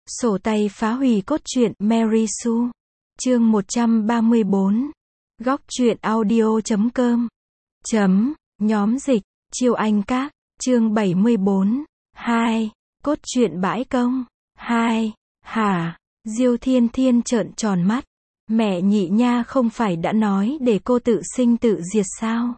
Sổ tay phá hủy cốt truyện Mary Sue. Chương 134. Góc truyện audio.com. Nhóm dịch, Chiêu Anh Các. Chương 74. 2. Cốt truyện bãi công. 2. Hả? Diêu Thiên Thiên trợn tròn mắt. Mẹ Nhị Nha không phải đã nói để cô tự sinh tự diệt sao?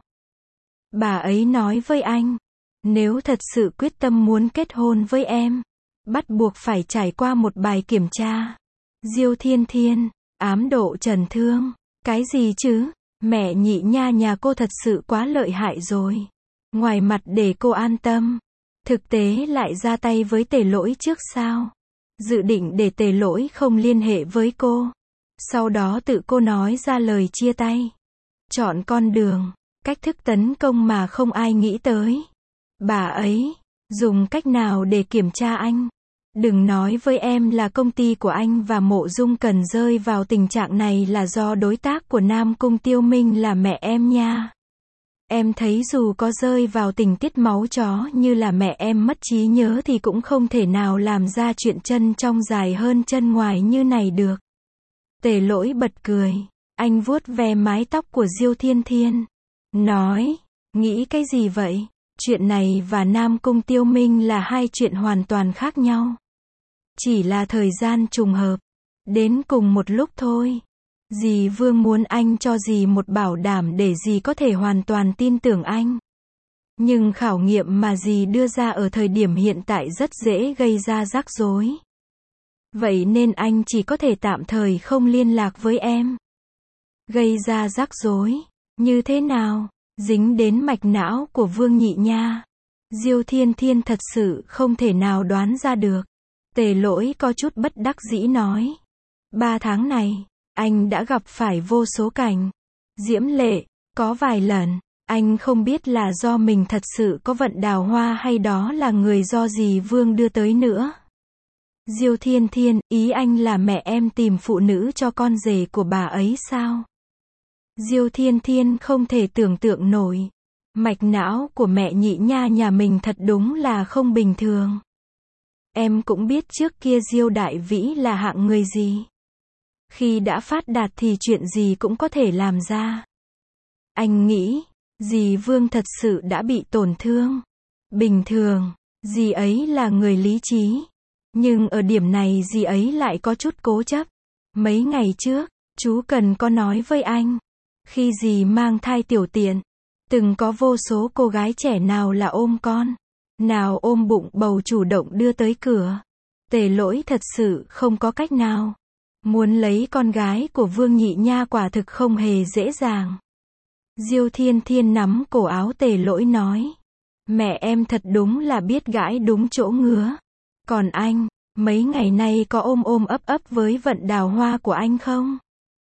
Bà ấy nói với anh, nếu thật sự quyết tâm muốn kết hôn với em, bắt buộc phải trải qua một bài kiểm tra. Diêu Thiên Thiên, ám độ trần thương. Cái gì chứ? Mẹ Nhị Nha nhà cô thật sự quá lợi hại rồi. Ngoài mặt để cô an tâm, thực tế lại ra tay với Tề Lỗi trước sao? Dự định để Tề Lỗi không liên hệ với cô. Sau đó tự cô nói ra lời chia tay. Chọn con đường, cách thức tấn công mà không ai nghĩ tới. Bà ấy dùng cách nào để kiểm tra anh? Đừng nói với em là công ty của anh và Mộ Dung Cần rơi vào tình trạng này là do đối tác của Nam Cung Tiêu Minh là mẹ em nha. Em thấy dù có rơi vào tình tiết máu chó như là mẹ em mất trí nhớ thì cũng không thể nào làm ra chuyện chân trong dài hơn chân ngoài như này được. Tề Lỗi bật cười. Anh vuốt ve mái tóc của Diêu Thiên Thiên. Nói, nghĩ cái gì vậy? Chuyện này và Nam Cung Tiêu Minh là hai chuyện hoàn toàn khác nhau. Chỉ là thời gian trùng hợp. Đến cùng một lúc thôi. Dì Vương muốn anh cho dì một bảo đảm để dì có thể hoàn toàn tin tưởng anh. Nhưng khảo nghiệm mà dì đưa ra ở thời điểm hiện tại rất dễ gây ra rắc rối. Vậy nên anh chỉ có thể tạm thời không liên lạc với em. Gây ra rắc rối? Như thế nào? Dính đến mạch não của Vương Nhị Nha. Diêu Thiên Thiên thật sự không thể nào đoán ra được. Tề Lỗi có chút bất đắc dĩ nói. 3 tháng này, anh đã gặp phải vô số cảnh diễm lệ, có vài lần, anh không biết là do mình thật sự có vận đào hoa hay đó là người do dì Vương đưa tới nữa. Diêu Thiên Thiên, ý anh là mẹ em tìm phụ nữ cho con rể của bà ấy sao? Diêu Thiên Thiên không thể tưởng tượng nổi. Mạch não của mẹ Nhị Nha nhà mình thật đúng là không bình thường. Em cũng biết trước kia Diêu Đại Vĩ là hạng người gì. Khi đã phát đạt thì chuyện gì cũng có thể làm ra. Anh nghĩ, dì Vương thật sự đã bị tổn thương. Bình thường, dì ấy là người lý trí. Nhưng ở điểm này dì ấy lại có chút cố chấp. Mấy ngày trước, chú Cần có nói với anh. Khi dì mang thai tiểu tiện, từng có vô số cô gái trẻ nào là ôm con, nào ôm bụng bầu chủ động đưa tới cửa. Tề Lỗi thật sự không có cách nào. Muốn lấy con gái của Vương Nhị Nha quả thực không hề dễ dàng. Diêu Thiên Thiên nắm cổ áo Tề Lỗi nói. Mẹ em thật đúng là biết gãi đúng chỗ ngứa. Còn anh, mấy ngày nay có ôm ôm ấp ấp với vận đào hoa của anh không?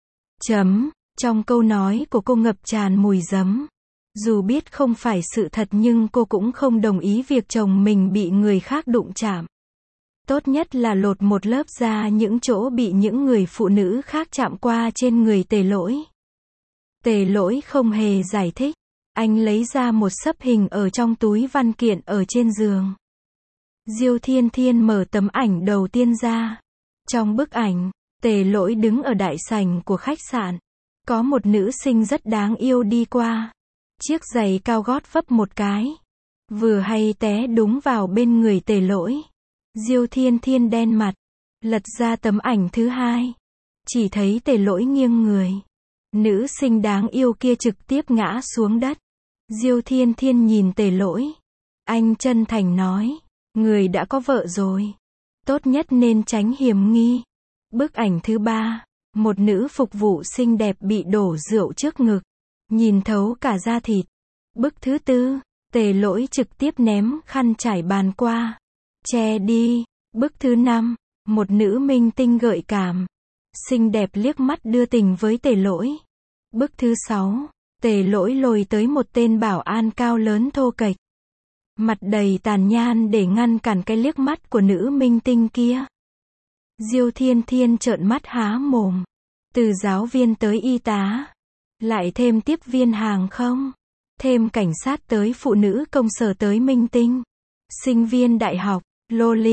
Trong câu nói của cô ngập tràn mùi giấm. Dù biết không phải sự thật nhưng cô cũng không đồng ý việc chồng mình bị người khác đụng chạm. Tốt nhất là lột một lớp ra những chỗ bị những người phụ nữ khác chạm qua trên người Tề Lỗi. Tề Lỗi không hề giải thích. Anh lấy ra một xấp hình ở trong túi văn kiện ở trên giường. Diêu Thiên Thiên mở tấm ảnh đầu tiên ra. Trong bức ảnh, Tề Lỗi đứng ở đại sảnh của khách sạn. Có một nữ sinh rất đáng yêu đi qua. Chiếc giày cao gót vấp một cái. Vừa hay té đúng vào bên người Tề Lỗi. Diêu Thiên Thiên đen mặt. Lật ra tấm ảnh thứ hai. Chỉ thấy Tề Lỗi nghiêng người. Nữ sinh đáng yêu kia trực tiếp ngã xuống đất. Diêu Thiên Thiên nhìn Tề Lỗi. Anh chân thành nói. Người đã có vợ rồi. Tốt nhất nên tránh hiểm nghi. Bức ảnh thứ ba. Một nữ phục vụ xinh đẹp bị đổ rượu trước ngực. Nhìn thấu cả da thịt. Bức thứ tư. Tề Lỗi trực tiếp ném khăn trải bàn qua. Che đi. Bức thứ 5. Một nữ minh tinh gợi cảm. Xinh đẹp liếc mắt đưa tình với Tề Lỗi. Bức thứ 6. Tề Lỗi lôi tới một tên bảo an cao lớn thô kệch. Mặt đầy tàn nhang để ngăn cản cái liếc mắt của nữ minh tinh kia. Diêu Thiên Thiên trợn mắt há mồm. Từ giáo viên tới y tá. Lại thêm tiếp viên hàng không. Thêm cảnh sát tới phụ nữ công sở tới minh tinh. Sinh viên đại học, loli.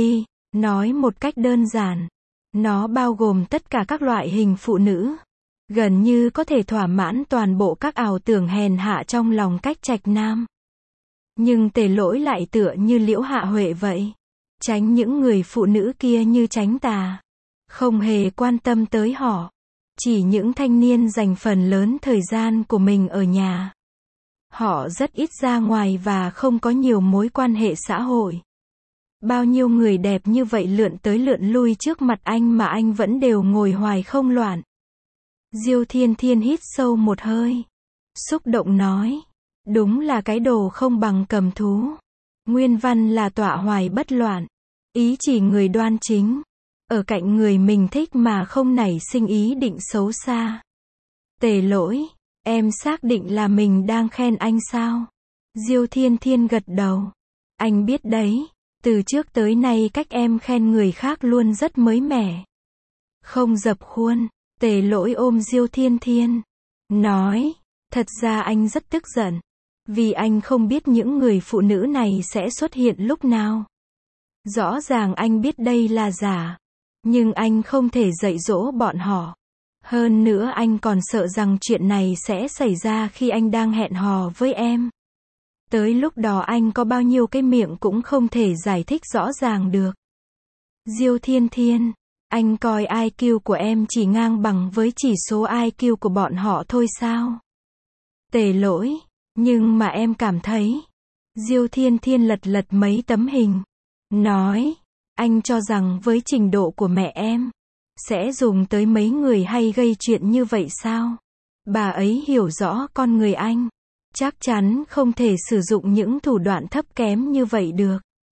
Nói một cách đơn giản, nó bao gồm tất cả các loại hình phụ nữ. Gần như có thể thỏa mãn toàn bộ các ảo tưởng hèn hạ trong lòng Cách Trạch Nam. Nhưng Tề Lỗi lại tựa như Liễu Hạ Huệ vậy. Tránh những người phụ nữ kia như tránh tà. Không hề quan tâm tới họ. Chỉ những thanh niên dành phần lớn thời gian của mình ở nhà. Họ rất ít ra ngoài và không có nhiều mối quan hệ xã hội. Bao nhiêu người đẹp như vậy lượn tới lượn lui trước mặt anh mà anh vẫn đều ngồi hoài không loạn. Diêu Thiên Thiên hít sâu một hơi. Xúc động nói. Đúng là cái đồ không bằng cầm thú. Nguyên văn là tọa hoài bất loạn. Ý chỉ người đoan chính. Ở cạnh người mình thích mà không nảy sinh ý định xấu xa. Tề Lỗi, em xác định là mình đang khen anh sao? Diêu Thiên Thiên gật đầu. Anh biết đấy, từ trước tới nay cách em khen người khác luôn rất mới mẻ. Không dập khuôn, Tề Lỗi ôm Diêu Thiên Thiên. Nói, thật ra anh rất tức giận. Vì anh không biết những người phụ nữ này sẽ xuất hiện lúc nào. Rõ ràng anh biết đây là giả. Nhưng anh không thể dạy dỗ bọn họ. Hơn nữa anh còn sợ rằng chuyện này sẽ xảy ra khi anh đang hẹn hò với em. Tới lúc đó anh có bao nhiêu cái miệng cũng không thể giải thích rõ ràng được. Diêu Thiên Thiên, anh coi IQ của em chỉ ngang bằng với chỉ số IQ của bọn họ thôi sao? Tề Lỗi, nhưng mà em cảm thấy. Diêu Thiên Thiên lật lật mấy tấm hình. Nói, anh cho rằng với trình độ của mẹ em, sẽ dùng tới mấy người hay gây chuyện như vậy sao? Bà ấy hiểu rõ con người anh. Chắc chắn không thể sử dụng những thủ đoạn thấp kém như vậy được.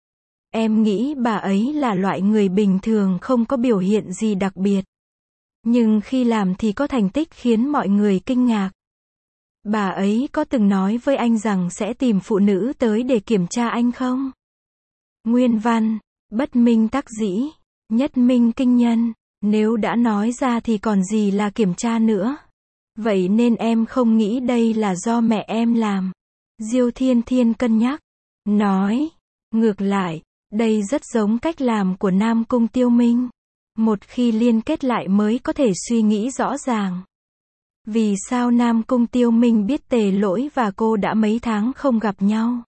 Em nghĩ bà ấy là loại người bình thường không có biểu hiện gì đặc biệt. Nhưng khi làm thì có thành tích khiến mọi người kinh ngạc. Bà ấy có từng nói với anh rằng sẽ tìm phụ nữ tới để kiểm tra anh không? Nguyên văn, bất minh tắc dĩ, nhất minh kinh nhân. Nếu đã nói ra thì còn gì là kiểm tra nữa. Vậy nên em không nghĩ đây là do mẹ em làm. Diêu Thiên Thiên cân nhắc. Nói, ngược lại, đây rất giống cách làm của Nam Cung Tiêu Minh. Một khi liên kết lại mới có thể suy nghĩ rõ ràng. Vì sao Nam Cung Tiêu Minh biết Tề Lỗi và cô đã mấy tháng không gặp nhau?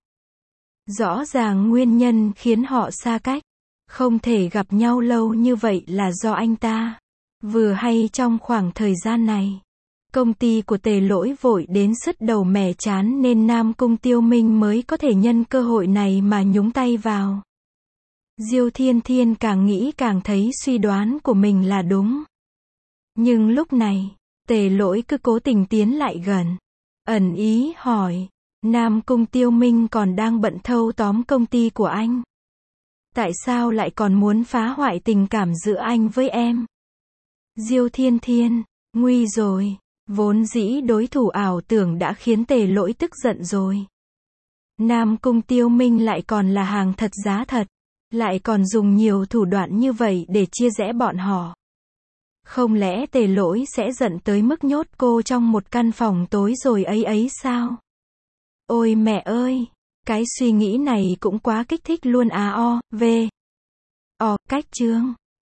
Rõ ràng nguyên nhân khiến họ xa cách, không thể gặp nhau lâu như vậy là do anh ta. Vừa hay trong khoảng thời gian này, công ty của Tề Lỗi vội đến sứt đầu mẻ chán nên Nam Cung Tiêu Minh mới có thể nhân cơ hội này mà nhúng tay vào. Diêu Thiên Thiên càng nghĩ càng thấy suy đoán của mình là đúng. Nhưng lúc này, Tề Lỗi cứ cố tình tiến lại gần. Ẩn ý hỏi, Nam Cung Tiêu Minh còn đang bận thâu tóm công ty của anh. Tại sao lại còn muốn phá hoại tình cảm giữa anh với em? Diêu Thiên Thiên, nguy rồi. Vốn dĩ đối thủ ảo tưởng đã khiến Tề Lỗi tức giận rồi. Nam Cung Tiêu Minh lại còn là hàng thật giá thật. Lại còn dùng nhiều thủ đoạn như vậy để chia rẽ bọn họ. Không lẽ Tề Lỗi sẽ giận tới mức nhốt cô trong một căn phòng tối rồi ấy sao? Ôi mẹ ơi! Cái suy nghĩ này cũng quá kích thích luôn à. Cách chương